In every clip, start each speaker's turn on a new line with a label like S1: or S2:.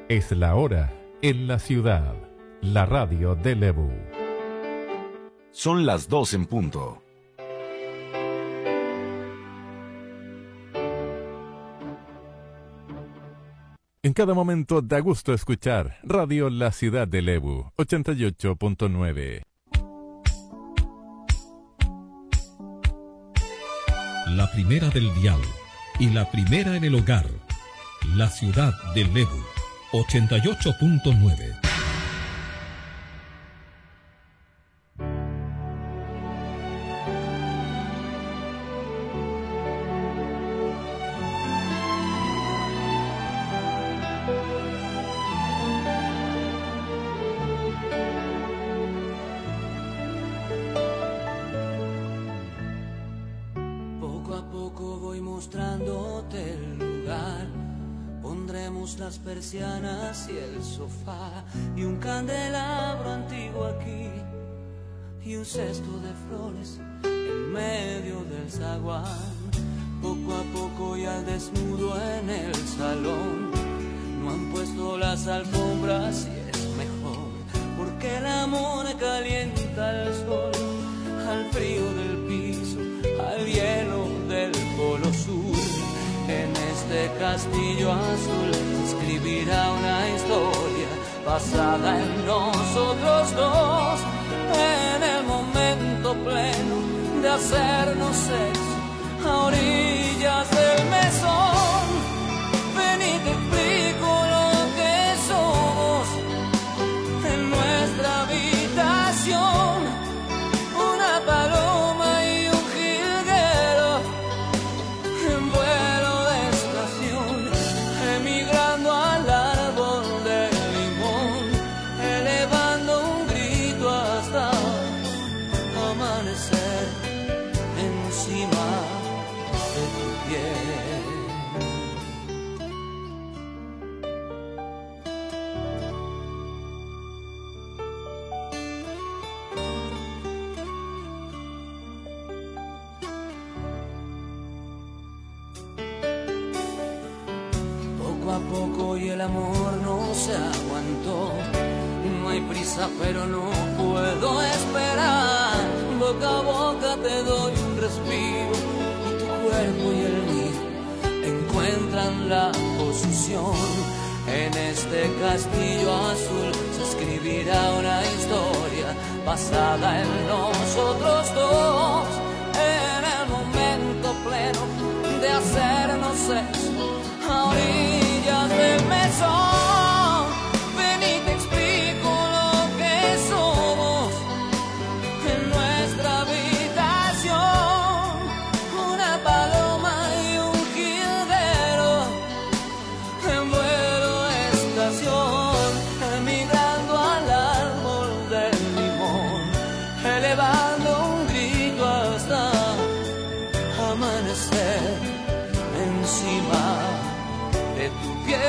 S1: Es la hora en la ciudad. La radio de Lebu.
S2: Son las 2 en punto.
S1: En cada momento da gusto escuchar Radio La Ciudad de Lebu, 88.9.
S3: La primera del dial y la primera en el hogar. La Ciudad de Lebu, 88.9.
S4: Persianas y el sofá y un candelabro antiguo aquí y un cesto de flores en medio del zaguán. Poco a poco y al desnudo en el salón no han puesto las alfombras y es mejor porque el amor calienta al sol, al frío del piso, al hielo del polo sur. En este castillo azul se escribirá una historia basada en nosotros dos, en el momento pleno de hacernos sexo a orillas del mesón. Ven y te explico lo que somos en nuestra habitación, una paloma y un jilguero en vuelo de estación, emigrando al árbol del limón, elevando un grito hasta amanecer encima de tu piel. Poco a poco y el amor no se aguantó. No hay prisa pero no puedo esperar. Boca a boca te doy un respiro y tu cuerpo y el mío encuentran la posición. En este castillo azul se escribirá una historia basada en nosotros dos, en el momento pleno de hacernos sexo a orillas del mesón. Ven y te explico lo que somos en nuestra habitación, una paloma y un jilguero en vuelo de estación, emigrando al árbol del limón, elevando un grito hasta amanecer encima de tu piel.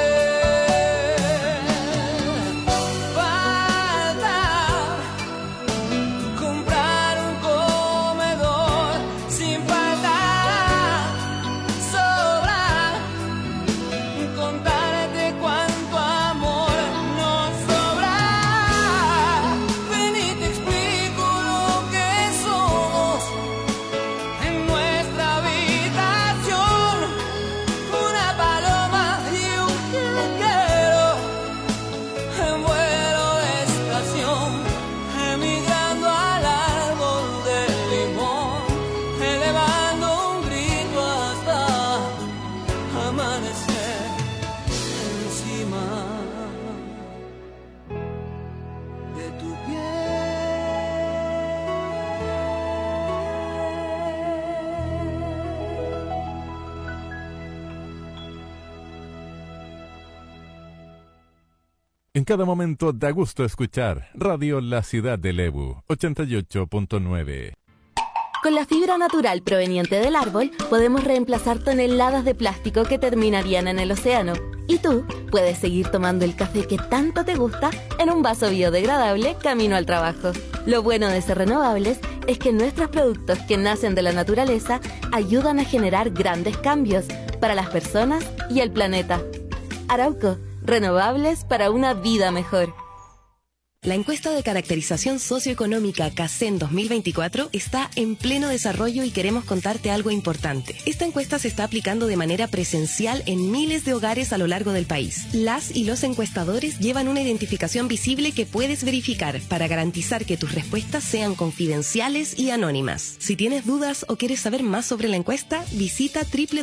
S4: Falta comprar un comedor, sin falta sobra contarte cuánto amor nos sobra. Ven y te explico lo que somos en nuestra habitación, una paloma y un jilguero en vuelo de estación, emigrando al árbol del limón, elevando un grito hasta amanecer encima de tu piel.
S1: En cada momento da gusto escuchar Radio La Ciudad de Lebu, 88.9.
S5: Con la fibra natural proveniente del árbol, podemos reemplazar toneladas de plástico que terminarían en el océano. Y tú puedes seguir tomando el café que tanto te gusta en un vaso biodegradable camino al trabajo. Lo bueno de ser renovables es que nuestros productos que nacen de la naturaleza ayudan a generar grandes cambios para las personas y el planeta. Arauco, Renovables para una vida mejor.
S6: La encuesta de caracterización socioeconómica CACEN 2024 está en pleno desarrollo y queremos contarte algo importante. Esta encuesta se está aplicando de manera presencial en miles de hogares a lo largo del país. Las y los encuestadores llevan una identificación visible que puedes verificar para garantizar que tus respuestas sean confidenciales y anónimas. Si tienes dudas o quieres saber más sobre la encuesta, visita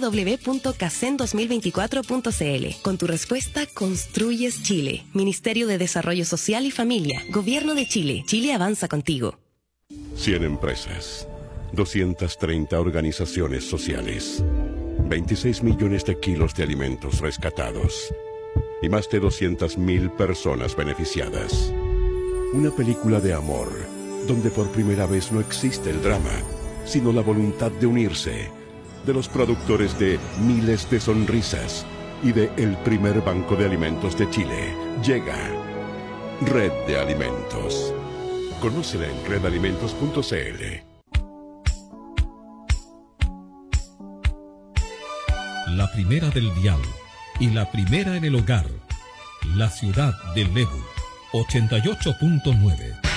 S6: www.cacen2024.cl. Con tu respuesta construyes Chile. Ministerio de Desarrollo Social y Familia. Gobierno de Chile. Chile avanza contigo.
S7: 100 empresas, 230 organizaciones sociales, 26 millones de kilos de alimentos rescatados y más de 200.000 personas beneficiadas. Una película de amor, donde por primera vez no existe el drama, sino la voluntad de unirse, de los productores de miles de sonrisas y de El Primer Banco de Alimentos de Chile. Llega Red de Alimentos. Conócela en redalimentos.cl.
S3: La primera del dial y la primera en el hogar. La ciudad de Lebu, 88.9.